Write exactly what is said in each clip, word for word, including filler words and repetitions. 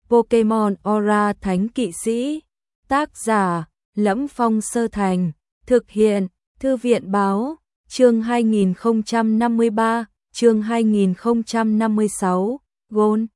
Pokemon Aura Thánh Kỵ Sĩ. Tác giả: Lẫm Phong Sơ Thành. Thực hiện: Thư viện báo. Chương hai nghìn không trăm năm mươi ba, chương hai nghìn không trăm năm mươi sáu. Gold.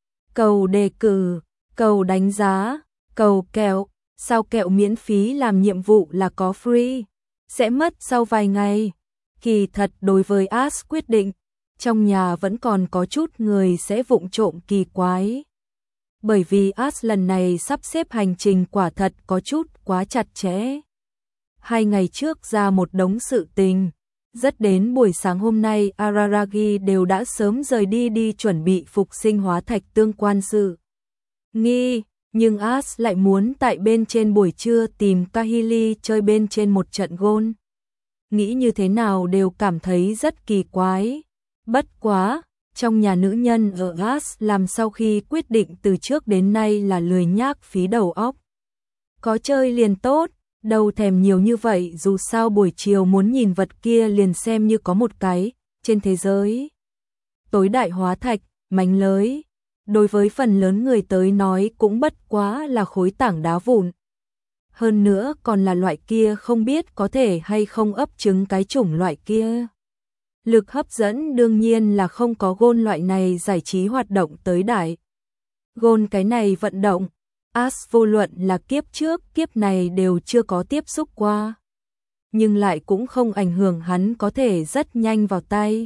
Cầu đề cử, cầu đánh giá, cầu kẹo. Sao kẹo miễn phí làm nhiệm vụ là có free, sẽ mất sau vài ngày. Kỳ thật đối với Ash quyết định, trong nhà vẫn còn có chút người sẽ vụng trộm kỳ quái. Bởi vì Ash lần này sắp xếp hành trình quả thật có chút quá chặt chẽ. Hai ngày trước ra một đống sự tình, rất đến buổi sáng hôm nay Araragi đều đã sớm rời đi đi chuẩn bị phục sinh hóa thạch tương quan sự nghi. Nhưng Ash lại muốn tại bên trên buổi trưa tìm Kahili chơi bên trên một trận Gold. Nghĩ như thế nào đều cảm thấy rất kỳ quái. Bất quá, trong nhà nữ nhân ở Ash làm sau khi quyết định từ trước đến nay là lười nhác phí đầu óc. Có chơi liền tốt, đâu thèm nhiều như vậy, dù sao buổi chiều muốn nhìn vật kia liền xem như có một cái, trên thế giới. Tối đại hóa thạch, mánh lới. Đối với phần lớn người tới nói cũng bất quá là khối tảng đá vụn. Hơn nữa còn là loại kia không biết có thể hay không ấp trứng cái chủng loại kia. Lực hấp dẫn đương nhiên là không có Gold loại này giải trí hoạt động tới đại. Gold cái này vận động, Ash vô luận là kiếp trước kiếp này đều chưa có tiếp xúc qua. Nhưng lại cũng không ảnh hưởng hắn có thể rất nhanh vào tay.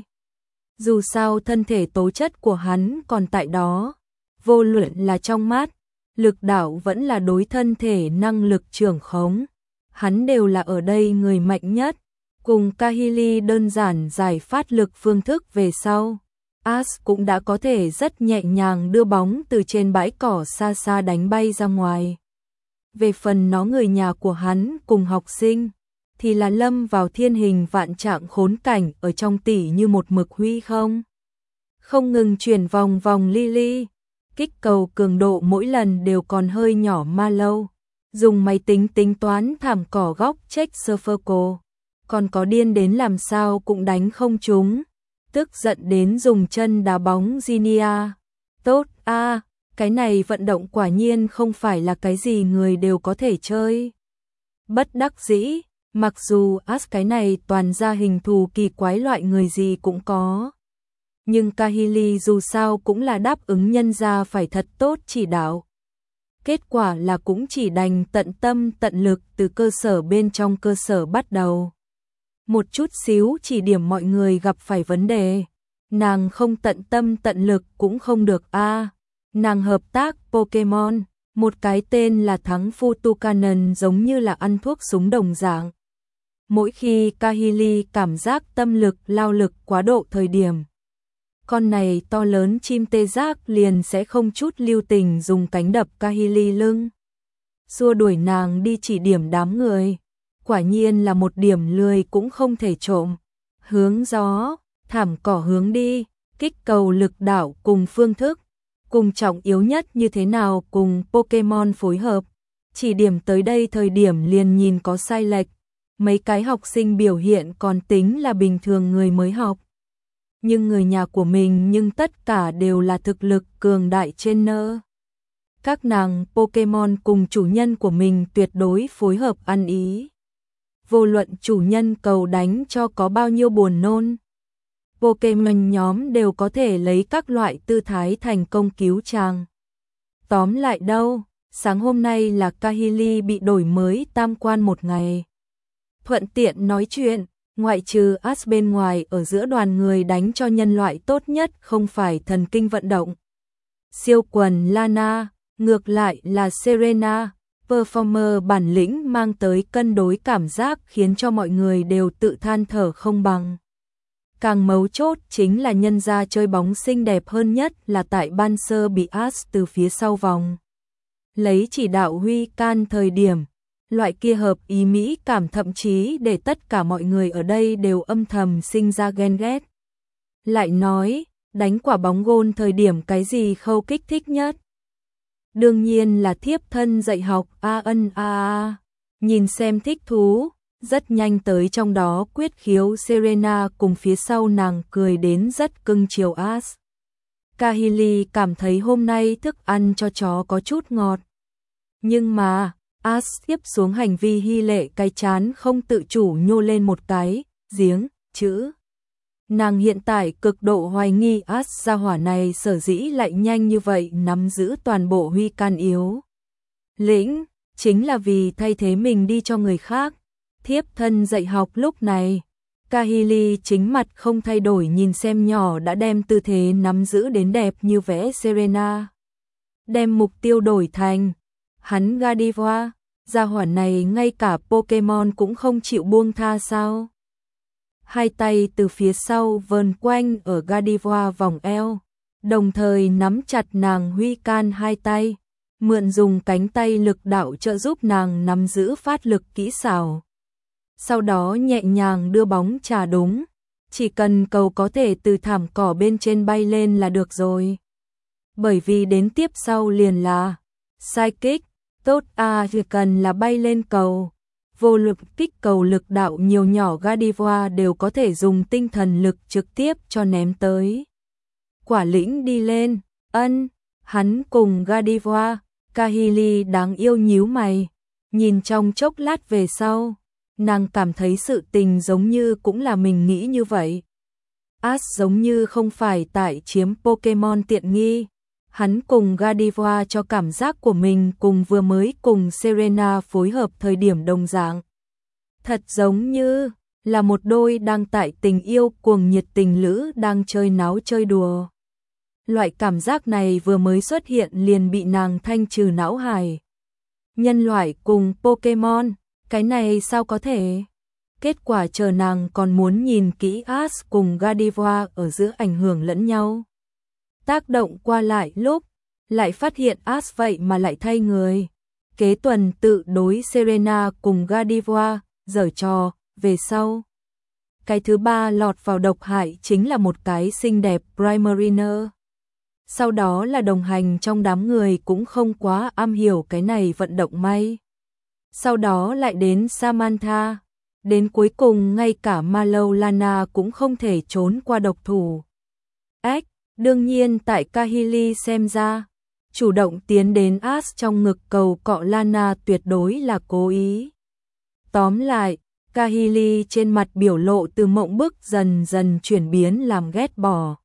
Dù sao thân thể tố chất của hắn còn tại đó, vô luận là trong mát, lực đạo vẫn là đối thân thể năng lực trưởng khống, hắn đều là ở đây người mạnh nhất. Cùng Kahili đơn giản giải phát lực phương thức về sau, Ash cũng đã có thể rất nhẹ nhàng đưa bóng từ trên bãi cỏ xa xa đánh bay ra ngoài. Về phần nó người nhà của hắn cùng học sinh, thì là lâm vào thiên hình vạn trạng khốn cảnh ở trong tỉ như một mực huy không. Không ngừng chuyển vòng vòng li li, kích cầu cường độ mỗi lần đều còn hơi nhỏ ma lâu, dùng máy tính tính toán thảm cỏ góc check circle, còn có điên đến làm sao cũng đánh không trúng, tức giận đến dùng chân đá bóng Ginia. Tốt a, à, cái này vận động quả nhiên không phải là cái gì người đều có thể chơi. Bất đắc dĩ, mặc dù Ash cái này toàn ra hình thù kỳ quái loại người gì cũng có. Nhưng Kahili dù sao cũng là đáp ứng nhân ra phải thật tốt chỉ đạo. Kết quả là cũng chỉ đành tận tâm tận lực từ cơ sở bên trong cơ sở bắt đầu. Một chút xíu chỉ điểm mọi người gặp phải vấn đề. Nàng không tận tâm tận lực cũng không được a. À, nàng hợp tác Pokemon, một cái tên là Thắng Futukanen giống như là ăn thuốc súng đồng dạng. Mỗi khi Kahili cảm giác tâm lực lao lực quá độ thời điểm, con này to lớn chim tê giác liền sẽ không chút lưu tình dùng cánh đập Kahili lưng, xua đuổi nàng đi chỉ điểm đám người. Quả nhiên là một điểm lười cũng không thể trộm. Hướng gió, thảm cỏ hướng đi, kích cầu lực đảo cùng phương thức, cùng trọng yếu nhất như thế nào cùng Pokemon phối hợp. Chỉ điểm tới đây thời điểm liền nhìn có sai lệch. Mấy cái học sinh biểu hiện còn tính là bình thường người mới học. Nhưng người nhà của mình nhưng tất cả đều là thực lực cường đại trên nơ. Các nàng Pokemon cùng chủ nhân của mình tuyệt đối phối hợp ăn ý. Vô luận chủ nhân cầu đánh cho có bao nhiêu buồn nôn, Pokemon nhóm đều có thể lấy các loại tư thái thành công cứu chàng. Tóm lại đâu, sáng hôm nay là Kahili bị đổi mới tam quan một ngày. Thuận tiện nói chuyện, ngoại trừ Ash bên ngoài ở giữa đoàn người đánh cho nhân loại tốt nhất không phải thần kinh vận động. Siêu quần Lana, ngược lại là Serena. Performer bản lĩnh mang tới cân đối cảm giác khiến cho mọi người đều tự than thở không bằng. Càng mấu chốt chính là nhân gia chơi bóng xinh đẹp hơn nhất là tại ban sơ bị Ash từ phía sau vòng lấy chỉ đạo huy can thời điểm, loại kia hợp ý mỹ cảm thậm chí để tất cả mọi người ở đây đều âm thầm sinh ra ghen ghét. Lại nói, đánh quả bóng Gold thời điểm cái gì khâu kích thích nhất? Đương nhiên là thiếp thân dạy học a ân a a. Nhìn xem thích thú, rất nhanh tới trong đó quyết khiếu Serena cùng phía sau nàng cười đến rất cưng chiều Ash. Kahili cảm thấy hôm nay thức ăn cho chó có chút ngọt. Nhưng mà, Ash tiếp xuống hành vi hy lệ, cái chán không tự chủ nhô lên một cái, giếng, chữ. Nàng hiện tại cực độ hoài nghi Ash gia hỏa này sở dĩ lại nhanh như vậy nắm giữ toàn bộ huy can yếu. Lĩnh, chính là vì thay thế mình đi cho người khác. Thiếp thân dạy học lúc này. Kahili chính mặt không thay đổi nhìn xem nhỏ đã đem tư thế nắm giữ đến đẹp như vẽ Serena. Đem mục tiêu đổi thành hắn Gardevoir, gia hỏa này ngay cả Pokemon cũng không chịu buông tha sao. Hai tay từ phía sau vờn quanh ở Gardevoir vòng eo, đồng thời nắm chặt nàng huy can hai tay, mượn dùng cánh tay lực đạo trợ giúp nàng nắm giữ phát lực kỹ xảo. Sau đó nhẹ nhàng đưa bóng trà đúng, chỉ cần cầu có thể từ thảm cỏ bên trên bay lên là được rồi. Bởi vì đến tiếp sau liền là Psychic, tốt à, chỉ cần là bay lên cầu. Vô lực kích cầu lực đạo nhiều nhỏ Gardevoir đều có thể dùng tinh thần lực trực tiếp cho ném tới. Quả lĩnh đi lên, ân, hắn cùng Gardevoir, Kahili đáng yêu nhíu mày, nhìn trong chốc lát về sau, nàng cảm thấy sự tình giống như cũng là mình nghĩ như vậy. Ash giống như không phải tại chiếm Pokemon tiện nghi. Hắn cùng Gardevoir cho cảm giác của mình cùng vừa mới cùng Serena phối hợp thời điểm đồng dạng. Thật giống như là một đôi đang tại tình yêu cuồng nhiệt tình lữ đang chơi náo chơi đùa. Loại cảm giác này vừa mới xuất hiện liền bị nàng thanh trừ não hài. Nhân loại cùng Pokemon, cái này sao có thể? Kết quả chờ nàng còn muốn nhìn kỹ Ash cùng Gardevoir ở giữa ảnh hưởng lẫn nhau. Tác động qua lại lúc, lại phát hiện Ash vậy mà lại thay người. Kế tuần tự đối Serena cùng Gardevoir, giở trò, về sau. Cái thứ ba lọt vào độc hại chính là một cái xinh đẹp Primariner. Sau đó là đồng hành trong đám người cũng không quá am hiểu cái này vận động may. Sau đó lại đến Samantha. Đến cuối cùng ngay cả Mallow Lana cũng không thể trốn qua độc thủ. Ếch, đương nhiên tại Kahili xem ra, chủ động tiến đến Ash trong ngực cầu cọ Lana tuyệt đối là cố ý. Tóm lại, Kahili trên mặt biểu lộ từ mộng bức dần dần chuyển biến làm ghét bỏ.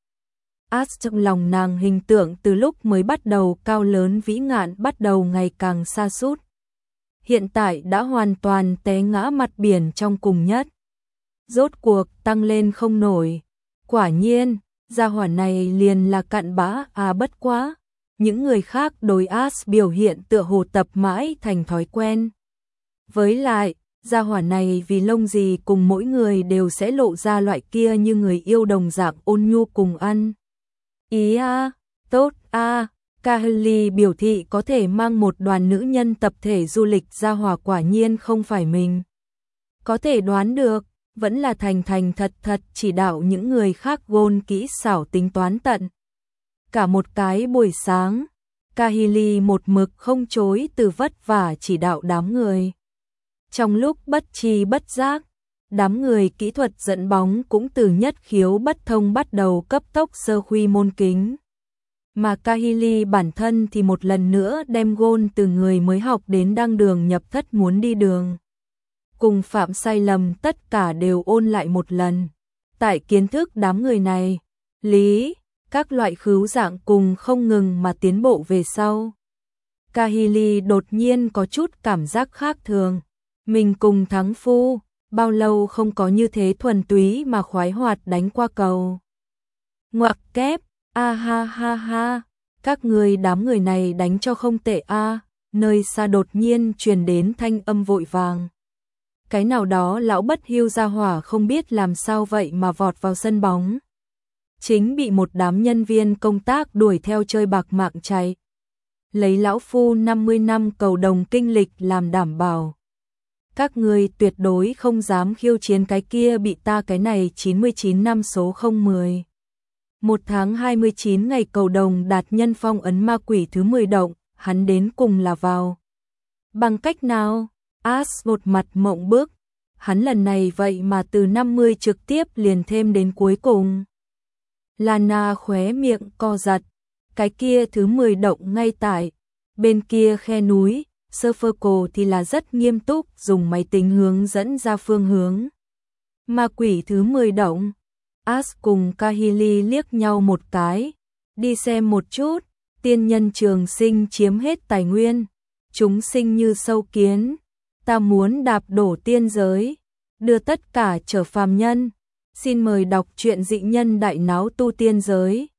Ash trong lòng nàng hình tượng từ lúc mới bắt đầu cao lớn vĩ ngạn bắt đầu ngày càng sa sút. Hiện tại đã hoàn toàn té ngã mặt biển trong cùng nhất. Rốt cuộc tăng lên không nổi. Quả nhiên, gia hỏa này liền là cặn bã à, bất quá. Những người khác đối Ash biểu hiện tựa hồ tập mãi thành thói quen. Với lại, gia hỏa này vì lông gì cùng mỗi người đều sẽ lộ ra loại kia như người yêu đồng dạng ôn nhu cùng ăn. Ý a, tốt a. Kahili biểu thị có thể mang một đoàn nữ nhân tập thể du lịch ra hòa quả nhiên không phải mình. Có thể đoán được, vẫn là thành thành thật thật chỉ đạo những người khác gôn kỹ xảo tính toán tận. Cả một cái buổi sáng, Kahili một mực không chối từ vất vả chỉ đạo đám người. Trong lúc bất tri bất giác, đám người kỹ thuật dẫn bóng cũng từ nhất khiếu bất thông bắt đầu cấp tốc sơ khuy môn kính. Mà Kahili bản thân thì một lần nữa đem gôn từ người mới học đến đang đường nhập thất muốn đi đường. Cùng phạm sai lầm tất cả đều ôn lại một lần. Tại kiến thức đám người này, lý, các loại khứu dạng cùng không ngừng mà tiến bộ về sau. Kahili đột nhiên có chút cảm giác khác thường. Mình cùng thắng phu, bao lâu không có như thế thuần túy mà khoái hoạt đánh qua cầu. Ngoặc kép. A ha ha ha, các người đám người này đánh cho không tệ a. Nơi xa đột nhiên truyền đến thanh âm vội vàng. Cái nào đó lão bất hiu gia hỏa không biết làm sao vậy mà vọt vào sân bóng. Chính bị một đám nhân viên công tác đuổi theo chơi bạc mạng chạy. Lấy lão phu năm mươi năm cầu đồng kinh lịch làm đảm bảo. Các người tuyệt đối không dám khiêu chiến cái kia bị ta cái này chín mươi chín năm số không mười. Một tháng hai mươi chín ngày cầu đồng đạt nhân phong ấn ma quỷ thứ mười động, hắn đến cùng là vào. Bằng cách nào? Ash một mặt mộng bức. Hắn lần này vậy mà từ năm mươi trực tiếp liền thêm đến cuối cùng. Lana khóe miệng co giật, cái kia thứ mười động ngay tại bên kia khe núi, Serverco thì là rất nghiêm túc dùng máy tính hướng dẫn ra phương hướng. Ma quỷ thứ mười động, Ash cùng Kahili liếc nhau một cái, đi xem một chút, tiên nhân trường sinh chiếm hết tài nguyên, chúng sinh như sâu kiến, ta muốn đạp đổ tiên giới, đưa tất cả trở phàm nhân. Xin mời đọc truyện Dị Nhân Đại Náo Tu Tiên Giới.